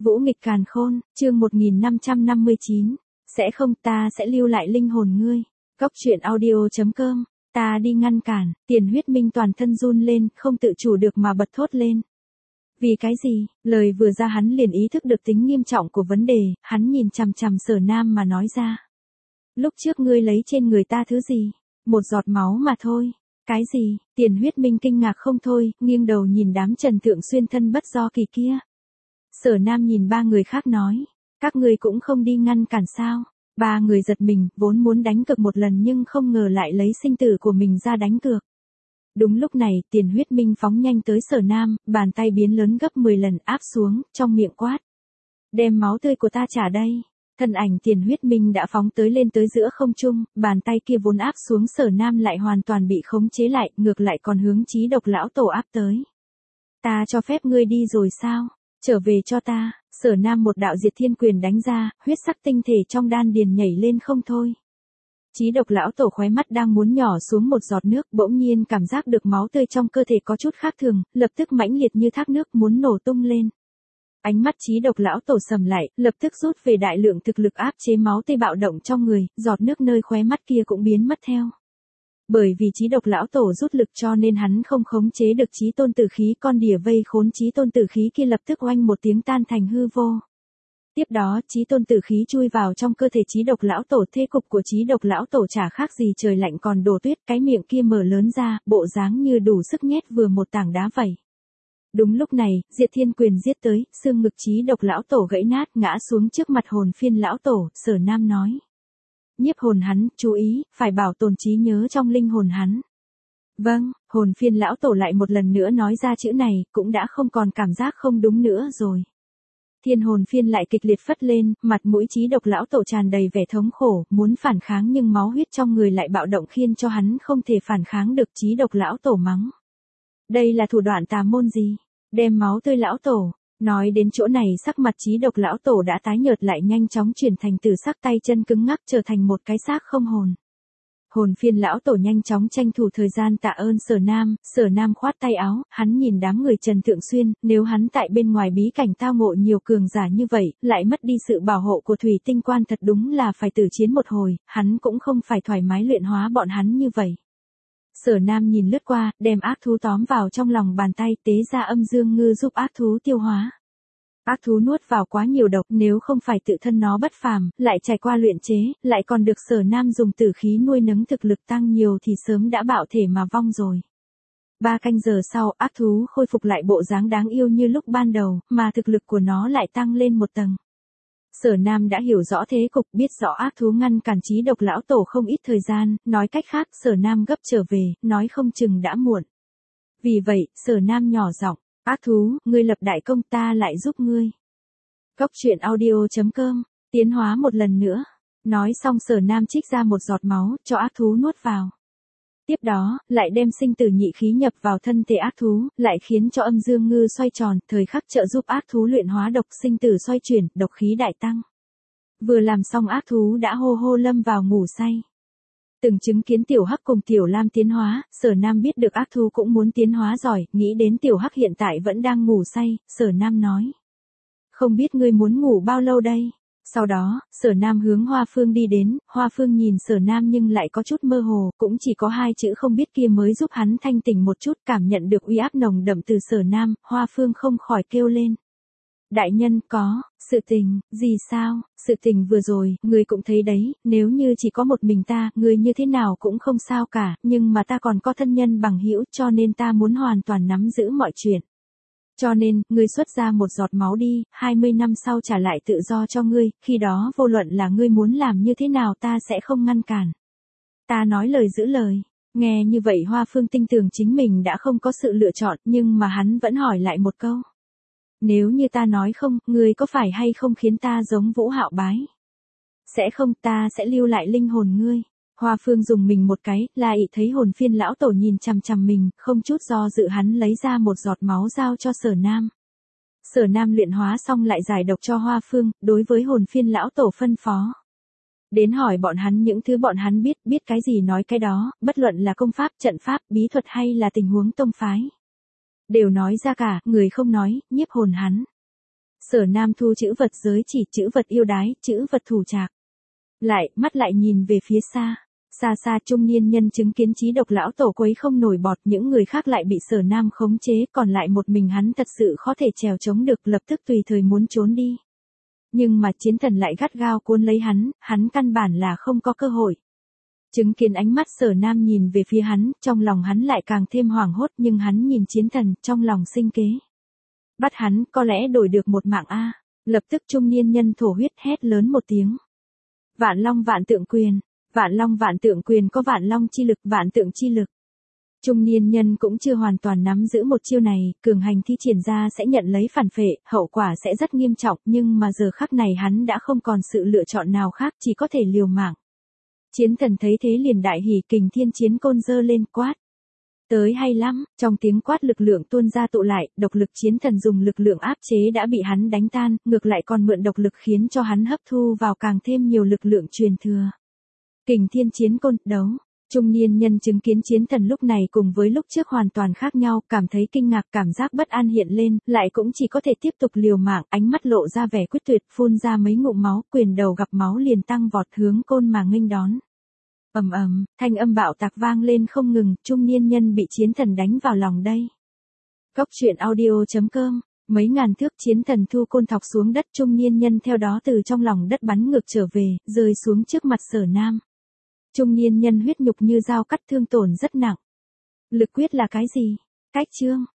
Vũ nghịch càn khôn, chương 1559. Sẽ không, ta sẽ lưu lại linh hồn ngươi. Cốc truyện audio.com. Ta đi ngăn cản, Tiền Huyết Minh toàn thân run lên, không tự chủ được mà bật thốt lên. Vì cái gì? Lời vừa ra hắn liền ý thức được tính nghiêm trọng của vấn đề, hắn nhìn chằm chằm Sở Nam mà nói ra. Lúc trước ngươi lấy trên người ta thứ gì? Một giọt máu mà thôi. Cái gì? Tiền Huyết Minh kinh ngạc không thôi, nghiêng đầu nhìn đám Trần Thượng Xuyên thân bất do kỳ kia. Sở Nam nhìn ba người khác nói, các ngươi cũng không đi ngăn cản sao? Ba người giật mình, vốn muốn đánh cược một lần nhưng không ngờ lại lấy sinh tử của mình ra đánh cược. Đúng lúc này, Tiền Huyết Minh phóng nhanh tới Sở Nam, bàn tay biến lớn gấp 10 lần áp xuống, trong miệng quát. Đem máu tươi của ta trả đây. Thân ảnh Tiền Huyết Minh đã phóng tới lên tới giữa không trung, bàn tay kia vốn áp xuống Sở Nam lại hoàn toàn bị khống chế lại, ngược lại còn hướng Chí Độc lão tổ áp tới. Ta cho phép ngươi đi rồi sao? Trở về cho ta. Sở Nam một đạo diệt thiên quyền đánh ra, huyết sắc tinh thể trong đan điền nhảy lên không thôi. Chí Độc lão tổ khóe mắt đang muốn nhỏ xuống một giọt nước, bỗng nhiên cảm giác được máu tươi trong cơ thể có chút khác thường, lập tức mãnh liệt như thác nước muốn nổ tung lên. Ánh mắt Chí Độc lão tổ sầm lại, lập tức rút về đại lượng thực lực áp chế máu tươi bạo động trong người, giọt nước nơi khóe mắt kia cũng biến mất theo. Bởi vì Chí Độc lão tổ rút lực cho nên hắn không khống chế được Chí Tôn tử khí, con đỉa vây khốn Chí Tôn tử khí kia lập tức oanh một tiếng tan thành hư vô. Tiếp đó, Chí Tôn tử khí chui vào trong cơ thể Chí Độc lão tổ, thế cục của Chí Độc lão tổ chả khác gì trời lạnh còn đổ tuyết, cái miệng kia mở lớn ra, bộ dáng như đủ sức nhét vừa một tảng đá vậy. Đúng lúc này, Diệt Thiên Quyền giết tới, xương ngực Chí Độc lão tổ gãy nát, ngã xuống trước mặt Hồn Phiên lão tổ. Sở Nam nói: Nhiếp hồn hắn, chú ý, phải bảo tồn trí nhớ trong linh hồn hắn. Vâng. Hồn Phiên lão tổ lại một lần nữa nói ra chữ này, cũng đã không còn cảm giác không đúng nữa rồi. Thiên Hồn Phiên lại kịch liệt phất lên, mặt mũi Chí Độc lão tổ tràn đầy vẻ thống khổ, muốn phản kháng nhưng máu huyết trong người lại bạo động khiến cho hắn không thể phản kháng được. Chí Độc lão tổ mắng: Đây là thủ đoạn tà môn gì? Đem máu tươi lão tổ. Nói đến chỗ này sắc mặt Chí Độc lão tổ đã tái nhợt lại nhanh chóng chuyển thành từ sắc tay chân cứng ngắc trở thành một cái xác không hồn. Hồn Phiên lão tổ nhanh chóng tranh thủ thời gian tạ ơn Sở Nam khoát tay áo, hắn nhìn đám người Trần Thượng Xuyên, nếu hắn tại bên ngoài bí cảnh tao ngộ nhiều cường giả như vậy, lại mất đi sự bảo hộ của Thủy Tinh Quan thật đúng là phải tử chiến một hồi, hắn cũng không phải thoải mái luyện hóa bọn hắn như vậy. Sở Nam nhìn lướt qua, đem ác thú tóm vào trong lòng bàn tay, tế ra âm dương ngư giúp ác thú tiêu hóa. Ác thú nuốt vào quá nhiều độc, nếu không phải tự thân nó bất phàm, lại trải qua luyện chế, lại còn được Sở Nam dùng tử khí nuôi nấng thực lực tăng nhiều thì sớm đã bạo thể mà vong rồi. 3 canh giờ sau, ác thú khôi phục lại bộ dáng đáng yêu như lúc ban đầu, mà thực lực của nó lại tăng lên một tầng. Sở Nam đã hiểu rõ thế cục, biết rõ ác thú ngăn cản Chí Độc lão tổ không ít thời gian, nói cách khác, Sở Nam gấp trở về, nói không chừng đã muộn. Vì vậy, Sở Nam nhỏ giọng: Ác thú, ngươi lập đại công, ta lại giúp ngươi. Cốc truyện audio.com. Tiến hóa một lần nữa. Nói xong Sở Nam trích ra một giọt máu, cho ác thú nuốt vào. Tiếp đó, lại đem sinh tử nhị khí nhập vào thân thể ác thú, lại khiến cho âm dương ngư xoay tròn, thời khắc trợ giúp ác thú luyện hóa độc, sinh tử xoay chuyển, độc khí đại tăng. Vừa làm xong ác thú đã hô hô lâm vào ngủ say. Từng chứng kiến Tiểu Hắc cùng Tiểu Lam tiến hóa, Sở Nam biết được ác thú cũng muốn tiến hóa giỏi, nghĩ đến Tiểu Hắc hiện tại vẫn đang ngủ say, Sở Nam nói: Không biết ngươi muốn ngủ bao lâu đây? Sau đó, Sở Nam hướng Hoa Phương đi đến, Hoa Phương nhìn Sở Nam nhưng lại có chút mơ hồ, cũng chỉ có 2 chữ không biết kia mới giúp hắn thanh tỉnh một chút, cảm nhận được uy áp nồng đậm từ Sở Nam, Hoa Phương không khỏi kêu lên: Đại nhân, có, sự tình, gì sao? Sự tình vừa rồi, ngươi cũng thấy đấy, nếu như chỉ có một mình ta, ngươi như thế nào cũng không sao cả, nhưng mà ta còn có thân nhân bằng hữu, cho nên ta muốn hoàn toàn nắm giữ mọi chuyện. Cho nên, ngươi xuất ra một giọt máu đi, 20 năm sau trả lại tự do cho ngươi, khi đó vô luận là ngươi muốn làm như thế nào ta sẽ không ngăn cản. Ta nói lời giữ lời. Nghe như vậy Hoa Phương tin tưởng chính mình đã không có sự lựa chọn, nhưng mà hắn vẫn hỏi lại một câu. Nếu như ta nói không, ngươi có phải hay không khiến ta giống Vũ Hạo Bái? Sẽ không, ta sẽ lưu lại linh hồn ngươi. Hoa Phương dùng mình một cái, lại thấy Hồn Phiên lão tổ nhìn chằm chằm mình, không chút do dự hắn lấy ra một giọt máu giao cho Sở Nam. Sở Nam luyện hóa xong lại giải độc cho Hoa Phương, đối với Hồn Phiên lão tổ phân phó. Đến hỏi bọn hắn những thứ bọn hắn biết cái gì nói cái đó, bất luận là công pháp, trận pháp, bí thuật hay là tình huống tông phái. Đều nói ra cả, người không nói, nhiếp hồn hắn. Sở Nam thu chữ vật giới chỉ, chữ vật yêu đái, chữ vật thủ trạc. Mắt lại nhìn về phía xa. Xa xa trung niên nhân chứng kiến Chí Độc lão tổ quấy không nổi bọt, những người khác lại bị Sở Nam khống chế, còn lại một mình hắn thật sự khó thể trèo chống được, lập tức tùy thời muốn trốn đi. Nhưng mà chiến thần lại gắt gao cuốn lấy hắn căn bản là không có cơ hội. Chứng kiến ánh mắt Sở Nam nhìn về phía hắn, trong lòng hắn lại càng thêm hoảng hốt, nhưng hắn nhìn chiến thần, trong lòng sinh kế. Bắt hắn, có lẽ đổi được một mạng a. Lập tức trung niên nhân thổ huyết hét lớn một tiếng. Vạn Long Vạn Tượng Quyền, Vạn Long Vạn Tượng Quyền có Vạn Long chi lực, Vạn Tượng chi lực. Trung niên nhân cũng chưa hoàn toàn nắm giữ một chiêu này, cường hành thi triển ra sẽ nhận lấy phản phệ, hậu quả sẽ rất nghiêm trọng, nhưng mà giờ khắc này hắn đã không còn sự lựa chọn nào khác, chỉ có thể liều mạng. Chiến thần thấy thế liền đại hỉ, Kình Thiên Chiến Côn giơ lên quát. Tới hay lắm, trong tiếng quát lực lượng tuôn ra tụ lại, độc lực chiến thần dùng lực lượng áp chế đã bị hắn đánh tan, ngược lại còn mượn độc lực khiến cho hắn hấp thu vào càng thêm nhiều lực lượng truyền thừa. Kình Thiên Chiến Côn, đấu. Trung niên nhân chứng kiến chiến thần lúc này cùng với lúc trước hoàn toàn khác nhau, cảm thấy kinh ngạc, cảm giác bất an hiện lên, lại cũng chỉ có thể tiếp tục liều mạng, ánh mắt lộ ra vẻ quyết tuyệt, phun ra mấy ngụm máu, quyền đầu gặp máu liền tăng vọt hướng côn mà nghênh đón. Ầm ầm, thanh âm bạo tạc vang lên không ngừng, trung niên nhân bị chiến thần đánh vào lòng đây. Góc truyện audio.com. Mấy ngàn thước chiến thần thu côn thọc xuống đất, trung niên nhân theo đó từ trong lòng đất bắn ngược trở về, rơi xuống trước mặt Sở Nam. Trung niên nhân huyết nhục như dao cắt, thương tổn rất nặng. Lực quyết là cái gì? Cách chương.